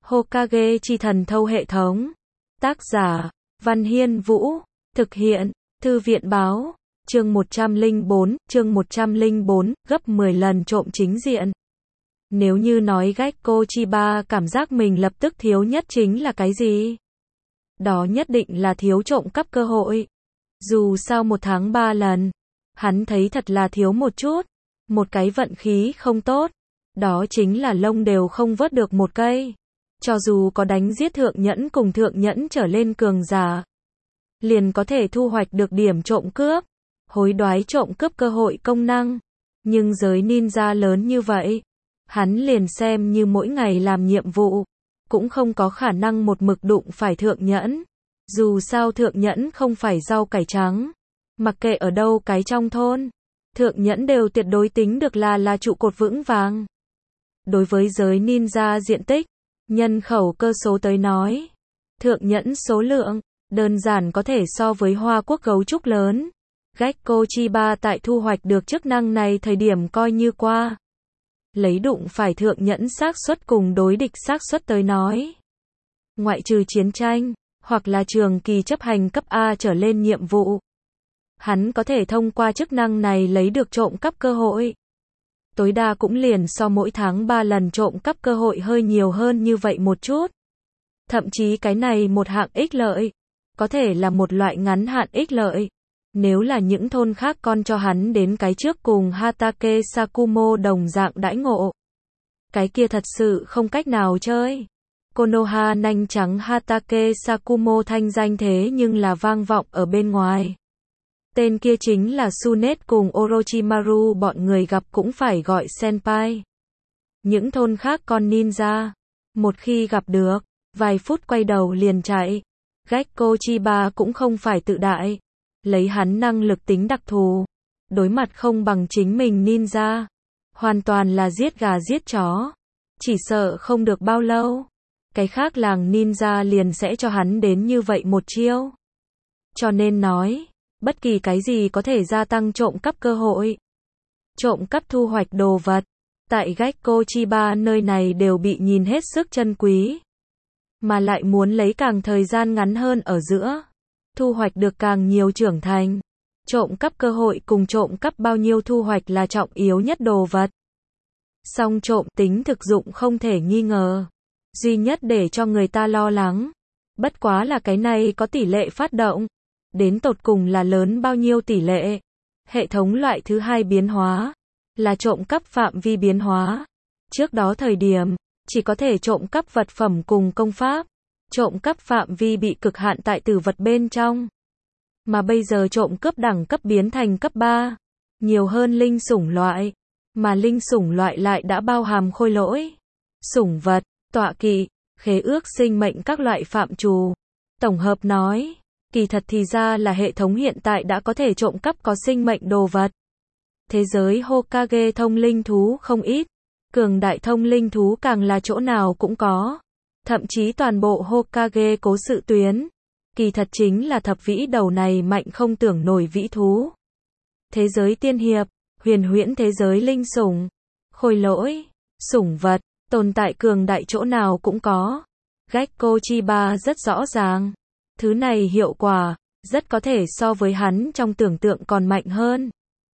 Hokage chi thần thâu hệ thống. Tác giả, Văn Hiên Vũ. Thực hiện, Thư viện báo. Chương 104, gấp 10 lần trộm chính diện. Nếu như nói Gekko Chiba cảm giác mình lập tức thiếu nhất chính là cái gì? Đó nhất định là thiếu trộm cắp cơ hội. Dù sao 1 tháng 3 lần, hắn thấy thật là thiếu một chút. Một cái vận khí không tốt, đó chính là lông đều không vớt được một cây. Cho dù có đánh giết thượng nhẫn cùng thượng nhẫn trở lên cường giả, liền có thể thu hoạch được điểm trộm cướp, hối đoái trộm cướp cơ hội công năng. Nhưng giới ninja lớn như vậy, hắn liền xem như mỗi ngày làm nhiệm vụ, cũng không có khả năng một mực đụng phải thượng nhẫn. Dù sao thượng nhẫn không phải rau cải trắng, mặc kệ ở đâu cái trong thôn, thượng nhẫn đều tuyệt đối tính được là trụ cột vững vàng. Đối với giới ninja diện tích, nhân khẩu cơ số tới nói, thượng nhẫn số lượng, đơn giản có thể so với Hoa Quốc gấu trúc lớn. Gekko Chiba tại thu hoạch được chức năng này thời điểm coi như qua. Lấy đụng phải thượng nhẫn xác suất cùng đối địch xác suất tới nói. Ngoại trừ chiến tranh, hoặc là trường kỳ chấp hành cấp A trở lên nhiệm vụ, hắn có thể thông qua chức năng này lấy được trộm cắp cơ hội. Tối đa cũng liền so mỗi tháng 3 lần trộm cắp cơ hội hơi nhiều hơn như vậy một chút. Thậm chí cái này một hạng ích lợi, có thể là một loại ngắn hạn ích lợi. Nếu là những thôn khác con cho hắn đến cái trước cùng Hatake Sakumo đồng dạng đãi ngộ, cái kia thật sự không cách nào chơi. Konoha nanh trắng Hatake Sakumo thanh danh thế nhưng là vang vọng ở bên ngoài. Tên kia chính là Sunet cùng Orochimaru, bọn người gặp cũng phải gọi senpai. Những thôn khác con ninja, một khi gặp được, vài phút quay đầu liền chạy. Gekko Chiba cũng không phải tự đại, lấy hắn năng lực tính đặc thù, đối mặt không bằng chính mình ninja, hoàn toàn là giết gà giết chó. Chỉ sợ không được bao lâu, cái khác làng ninja liền sẽ cho hắn đến như vậy một chiêu. Cho nên nói, bất kỳ cái gì có thể gia tăng trộm cắp cơ hội, trộm cắp thu hoạch đồ vật, tại Gekko Chiba nơi này đều bị nhìn hết sức chân quý. Mà lại muốn lấy càng thời gian ngắn hơn ở giữa, thu hoạch được càng nhiều trưởng thành. Trộm cắp cơ hội cùng trộm cắp bao nhiêu thu hoạch là trọng yếu nhất đồ vật. Song trộm tính thực dụng không thể nghi ngờ. Duy nhất để cho người ta lo lắng, bất quá là cái này có tỷ lệ phát động. Đến tột cùng là lớn bao nhiêu tỷ lệ. Hệ thống loại thứ hai biến hóa, là trộm cắp phạm vi biến hóa. Trước đó thời điểm, chỉ có thể trộm cắp vật phẩm cùng công pháp. Trộm cắp phạm vi bị cực hạn tại tử vật bên trong. Mà bây giờ trộm cướp đẳng cấp biến thành cấp 3. Nhiều hơn linh sủng loại. Mà linh sủng loại lại đã bao hàm khôi lỗi, sủng vật, tọa kỵ, khế ước sinh mệnh các loại phạm trù. Tổng hợp nói, kỳ thật thì ra là hệ thống hiện tại đã có thể trộm cắp có sinh mệnh đồ vật. Thế giới Hokage thông linh thú không ít. Cường đại thông linh thú càng là chỗ nào cũng có. Thậm chí toàn bộ Hokage cố sự tuyến, kỳ thật chính là thập vĩ đầu này mạnh không tưởng nổi vĩ thú. Thế giới tiên hiệp, huyền huyễn thế giới linh sủng, khôi lỗi, sủng vật, tồn tại cường đại chỗ nào cũng có. Gekko Chiba rất rõ ràng, thứ này hiệu quả, rất có thể so với hắn trong tưởng tượng còn mạnh hơn.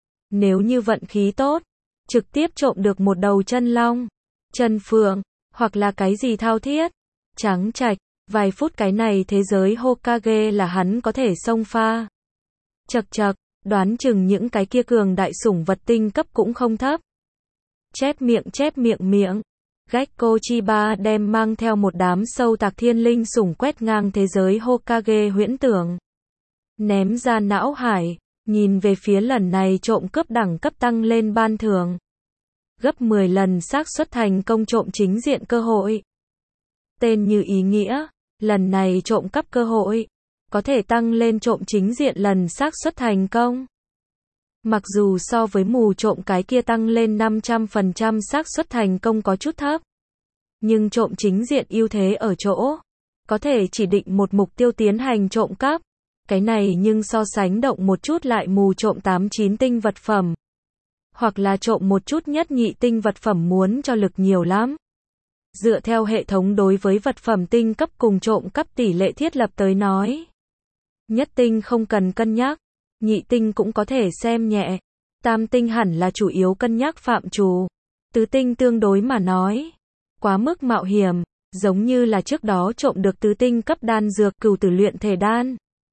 Nếu như vận khí tốt, trực tiếp trộm được một đầu chân long, chân phượng, hoặc là cái gì thao thiết, trắng trạch, vài phút cái này thế giới Hokage là hắn có thể xông pha. Chậc chậc, đoán chừng những cái kia cường đại sủng vật tinh cấp cũng không thấp. Chép miệng. Gekko Chiba đem mang theo một đám sâu tạc thiên linh sủng quét ngang thế giới Hokage huyễn tưởng. Ném ra não hải, nhìn về phía lần này trộm cướp đẳng cấp tăng lên ban thưởng. Gấp 10 lần xác suất thành công trộm chính diện cơ hội. Tên như ý nghĩa, lần này trộm cắp cơ hội, có thể tăng lên trộm chính diện lần xác suất thành công. Mặc dù so với mù trộm cái kia tăng lên 500% xác suất thành công có chút thấp. Nhưng trộm chính diện ưu thế ở chỗ, có thể chỉ định một mục tiêu tiến hành trộm cắp. Cái này nhưng so sánh động một chút lại mù trộm 8-9 tinh vật phẩm. Hoặc là trộm một chút nhất nhị tinh vật phẩm muốn cho lực nhiều lắm. Dựa theo hệ thống đối với vật phẩm tinh cấp cùng trộm cắp tỷ lệ thiết lập tới nói. Nhất tinh không cần cân nhắc, nhị tinh cũng có thể xem nhẹ, tam tinh hẳn là chủ yếu cân nhắc phạm trù, tứ tinh tương đối mà nói quá mức mạo hiểm, giống như là trước đó trộm được tứ tinh cấp đan dược Cửu Tử Luyện Thể Đan.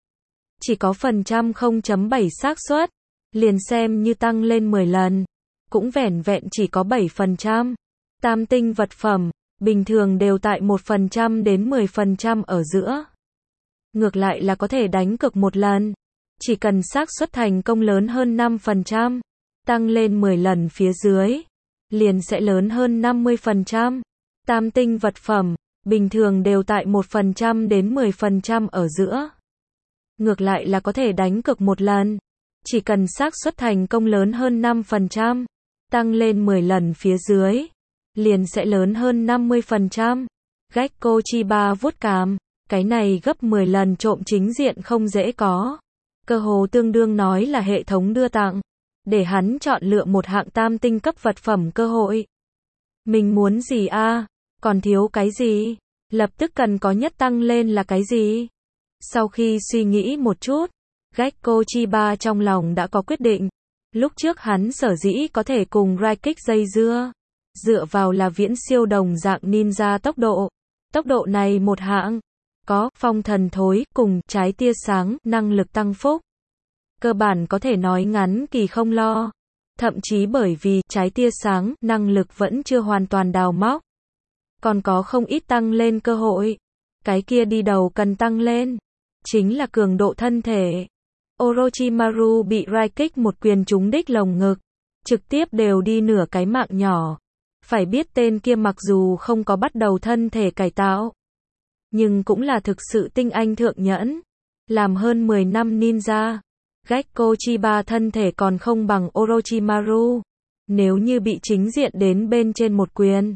Chỉ có phần trăm 0.7 xác suất, liền xem như tăng lên 10 lần, cũng vẻn vẹn chỉ có 7%. Tam tinh vật phẩm, bình thường đều tại 1% đến 10% ở giữa. Ngược lại là có thể đánh cược một lần, chỉ cần xác suất thành công lớn hơn 5%, tăng lên 10 lần phía dưới, liền sẽ lớn hơn 50%. Tam tinh vật phẩm, bình thường đều tại 1% đến 10% ở giữa. Ngược lại là có thể đánh cược một lần, chỉ cần xác suất thành công lớn hơn 5%, tăng lên 10 lần phía dưới, liền sẽ lớn hơn 50%. Gecko Chiba vuốt cằm, cái này gấp 10 lần trộm chính diện không dễ có. Cơ hồ tương đương nói là hệ thống đưa tặng, để hắn chọn lựa một hạng tam tinh cấp vật phẩm cơ hội. Mình muốn gì a? Còn thiếu cái gì? Lập tức cần có nhất tăng lên là cái gì? Sau khi suy nghĩ một chút, Gecko Chiba trong lòng đã có quyết định. Lúc trước hắn sở dĩ có thể cùng Raikik dây dựa vào là viễn siêu đồng dạng ninja tốc độ. Tốc độ này một hạng, có phong thần thối cùng trái tia sáng năng lực tăng phúc. Cơ bản có thể nói ngắn kỳ không lo. Thậm chí bởi vì trái tia sáng năng lực vẫn chưa hoàn toàn đào móc. Còn có không ít tăng lên cơ hội. Cái kia đi đầu cần tăng lên, chính là cường độ thân thể. Orochimaru bị Raikik một quyền trúng đích lồng ngực, trực tiếp đều đi nửa cái mạng nhỏ. Phải biết tên kia mặc dù không có bắt đầu thân thể cải tạo, nhưng cũng là thực sự tinh anh thượng nhẫn. Làm hơn 10 năm ninja, Gecko Chiba thân thể còn không bằng Orochimaru. Nếu như bị chính diện đến bên trên một quyền,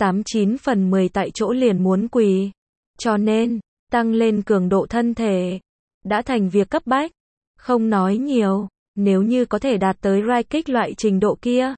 89 phần 10 tại chỗ liền muốn quỳ. Cho nên, tăng lên cường độ thân thể đã thành việc cấp bách. Không nói nhiều, nếu như có thể đạt tới Raikik loại trình độ kia,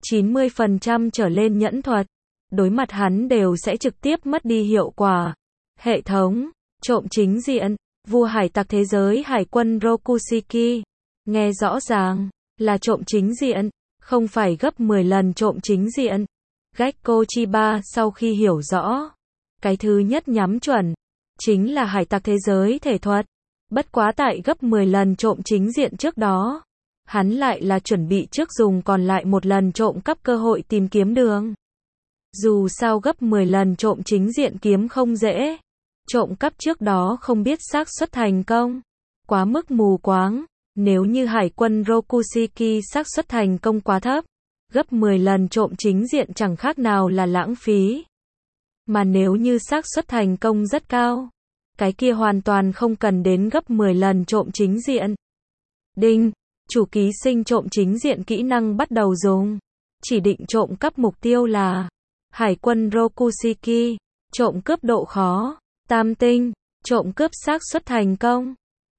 90% trở lên nhẫn thuật, đối mặt hắn đều sẽ trực tiếp mất đi hiệu quả. Hệ thống, trộm chính diện, vua hải tặc thế giới hải quân Rokushiki. Nghe rõ ràng, là trộm chính diện, không phải gấp 10 lần trộm chính diện. Gecko Chiba sau khi hiểu rõ, cái thứ nhất nhắm chuẩn, chính là hải tặc thế giới thể thuật. Bất quá tại gấp 10 lần trộm chính diện trước đó, hắn lại là chuẩn bị trước dùng còn lại một lần trộm cắp cơ hội tìm kiếm đường. Dù sao gấp 10 lần trộm chính diện kiếm không dễ. Trộm cắp trước đó không biết xác suất thành công, quá mức mù quáng. Nếu như hải quân Rokushiki xác suất thành công quá thấp, gấp 10 lần trộm chính diện chẳng khác nào là lãng phí. Mà nếu như xác suất thành công rất cao, cái kia hoàn toàn không cần đến gấp 10 lần trộm chính diện. Đinh, chủ ký sinh trộm chính diện kỹ năng bắt đầu dùng. Chỉ định trộm cắp mục tiêu là hải quân Rokushiki. Trộm cướp độ khó tam tinh, trộm cướp xác suất thành công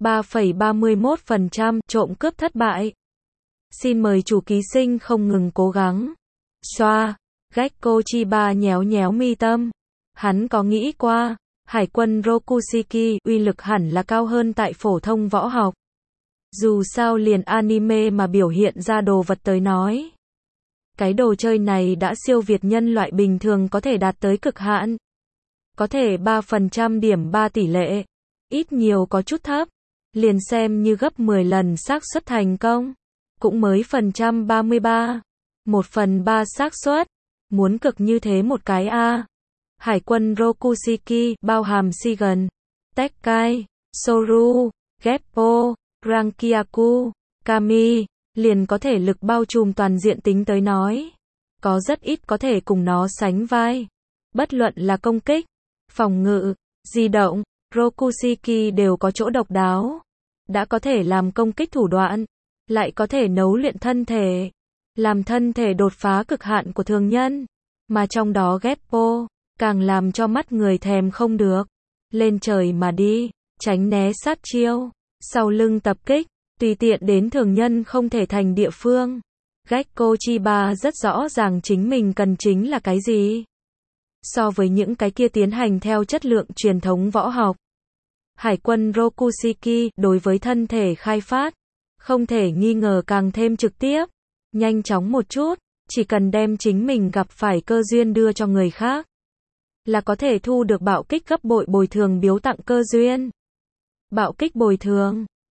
3,31%, trộm cướp thất bại. Xin mời chủ ký sinh không ngừng cố gắng. Xoa, Gecko Chiba nhéo nhéo mi tâm. Hắn có nghĩ qua, hải quân Rokushiki uy lực hẳn là cao hơn tại phổ thông võ học. Dù sao liền anime mà biểu hiện ra đồ vật tới nói, cái đồ chơi này đã siêu việt nhân loại bình thường có thể đạt tới cực hạn. Có thể 3% điểm 3 tỷ lệ, ít nhiều có chút thấp, liền xem như gấp 10 lần xác suất thành công, cũng mới phần trăm 33, 1/3 xác suất, muốn cực như thế một cái a. Hải quân Rokushiki bao hàm Shigen, Tekkai, Soru, Geppo, Rankyaku, Kami, liền có thể lực bao trùm toàn diện tính tới nói, có rất ít có thể cùng nó sánh vai. Bất luận là công kích, phòng ngự, di động, Rokushiki đều có chỗ độc đáo. Đã có thể làm công kích thủ đoạn, lại có thể nấu luyện thân thể, làm thân thể đột phá cực hạn của thường nhân. Mà trong đó Geppo, càng làm cho mắt người thèm không được. Lên trời mà đi, tránh né sát chiêu, sau lưng tập kích, tùy tiện đến thường nhân không thể thành địa phương. Gecko Chiba rất rõ ràng chính mình cần chính là cái gì. So với những cái kia tiến hành theo chất lượng truyền thống võ học. Hải quân Rokushiki đối với thân thể khai phát, không thể nghi ngờ càng thêm trực tiếp, nhanh chóng một chút, chỉ cần đem chính mình gặp phải cơ duyên đưa cho người khác, là có thể thu được bạo kích gấp bội bồi thường biếu tặng cơ duyên. Bạo kích bồi thường